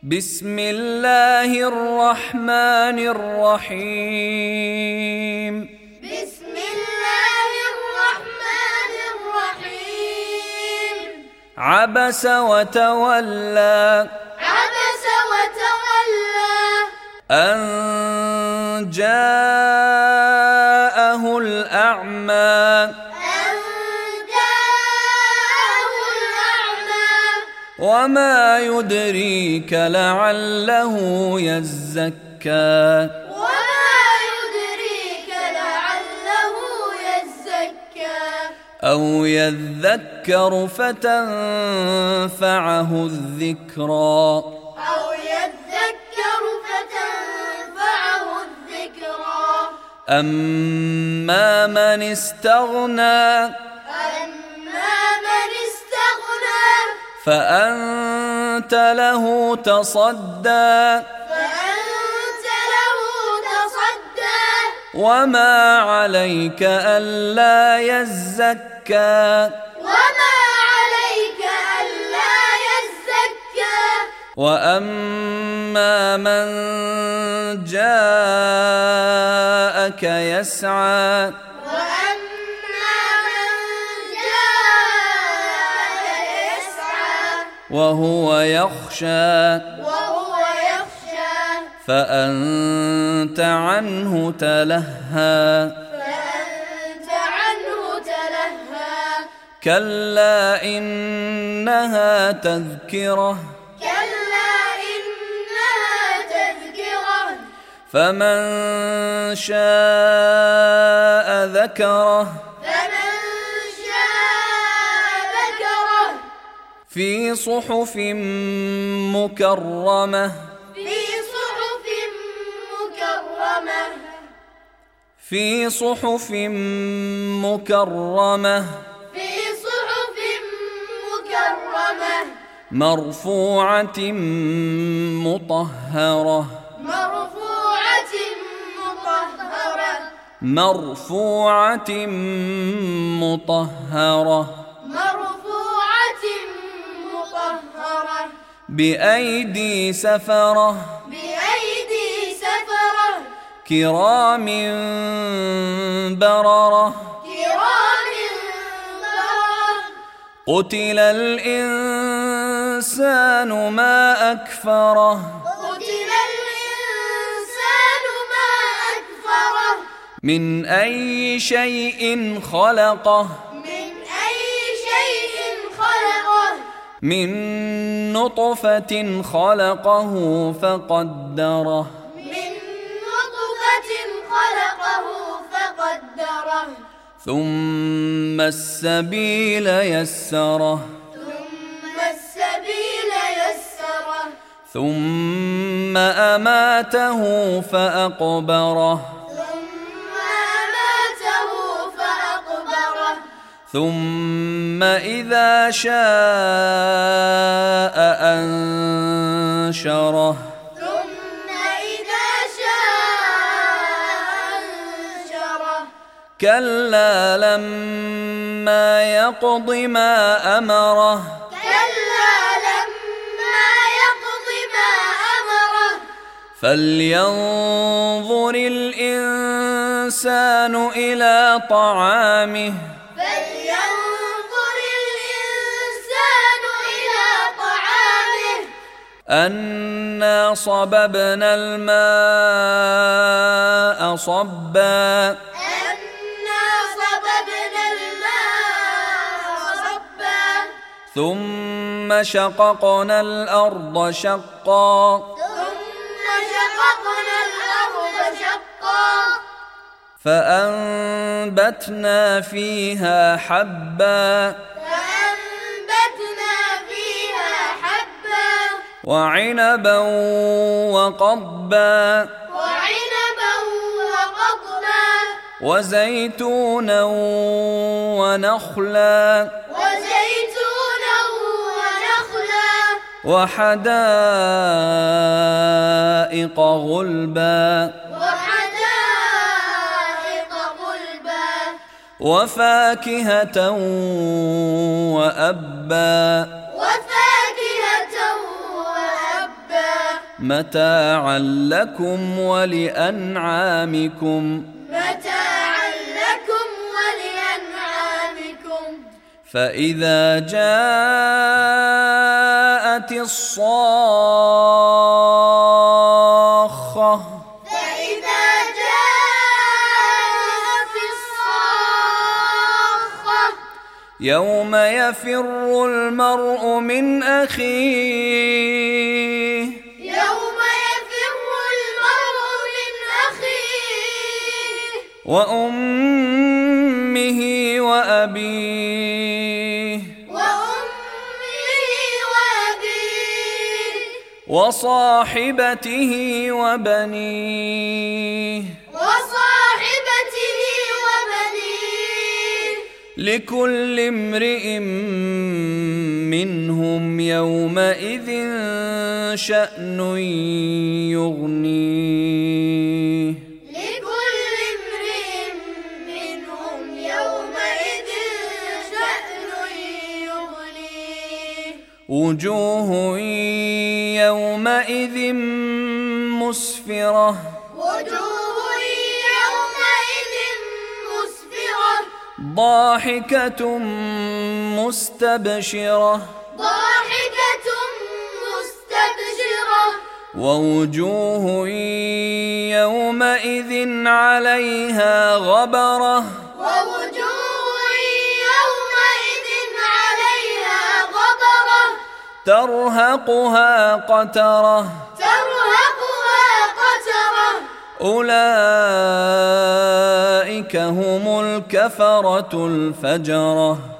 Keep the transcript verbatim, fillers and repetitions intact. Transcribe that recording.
بسم الله الرحمن الرحيم بسم الله الرحمن الرحيم عبس وتولى عبس وتولى أن جاءه الأعمى أن جاءه الأعمى وما يدريك لعله يزكى وما يدريك لعله يزكى أو يذكر فتنفعه الذكرى أو يذكر فتنفعه الذكرى أما من استغنى أما من استغنى فأنت له تصدى فأنت له تصدى وما عليك ألا يزكى وما عليك ألا يزكى وأما من جاءك يسعى وأما من جاءك يسعى وهو يخشى وهو يخشى فأنت عنه تلهى فأنت عنه تلهى كلا إنها تذكرة كلا إنها تذكرة فمن شاء ذكره فمن شاء ذكره في صحف مكرمة في صحف مكرمة في صحف مكرمة في صحف مكرمة مرفوعة مطهرة مرفوعة مطهرة مرفوعة مطهرة مرفوعة مطهرة بأيدي سفرة بأيدي سفرة كرام بررة كرام بررة قتل الإنسان ما أكفره قتل الإنسان ما أكفره من أي شيء خلقه من أي شيء خلقه من نطفة خلقه فقدره من نطفة خلقه فقدره ثم السبيل يسره ثم السبيل يسره ثم أماته فأقبره ثم أماته فأقبره ثم إذا شاء أنشره ثم إذا شاء أنشره كلا لما يقض ما أمره كلا لما يقض ما أمره فلينظر الإنسان إلى طعامه فلينظر الإنسان إلى طعامه أنا صببنا الماء صبا أنا صببنا الماء صبا ثم شققنا الأرض شقا ثم شققنا الأرض شقا فأنبتنا فيها حبا فأنبتنا فيها حبا وعنبا وقضبا وعنبا وقضبا وزيتونا ونخلا وزيتونا ونخلا وحدائق غلبا وحدائق غلبا وفاكهة وأبا وفاكهة وأبا متاعا لكم ولأنعامكم متاعا لكم ولأنعامكم فإذا جاءت الصاخة فإذا جاءت الصاخة يوم يفر المرء من أخيه يوم يفر المرء من أخيه وأمه وأبيه وأمه وأبيه وصاحبته وبنيه وصاحبته وبنيه لكل امرئ منهم يومئذ شأن يغنيه لكل امرئ منهم يومئذ شأن يغنيه وجوه يومئذ مسفرة وجوه يومئذ مسفرة ضاحكة مستبشرة ضاحكة مستبشرة ووجوه يومئذ عليها غبرة ووجوه يومئذ عليها غبرة ترهقها قترة ترهقها قترة أولئك هم الكفرة الفجرة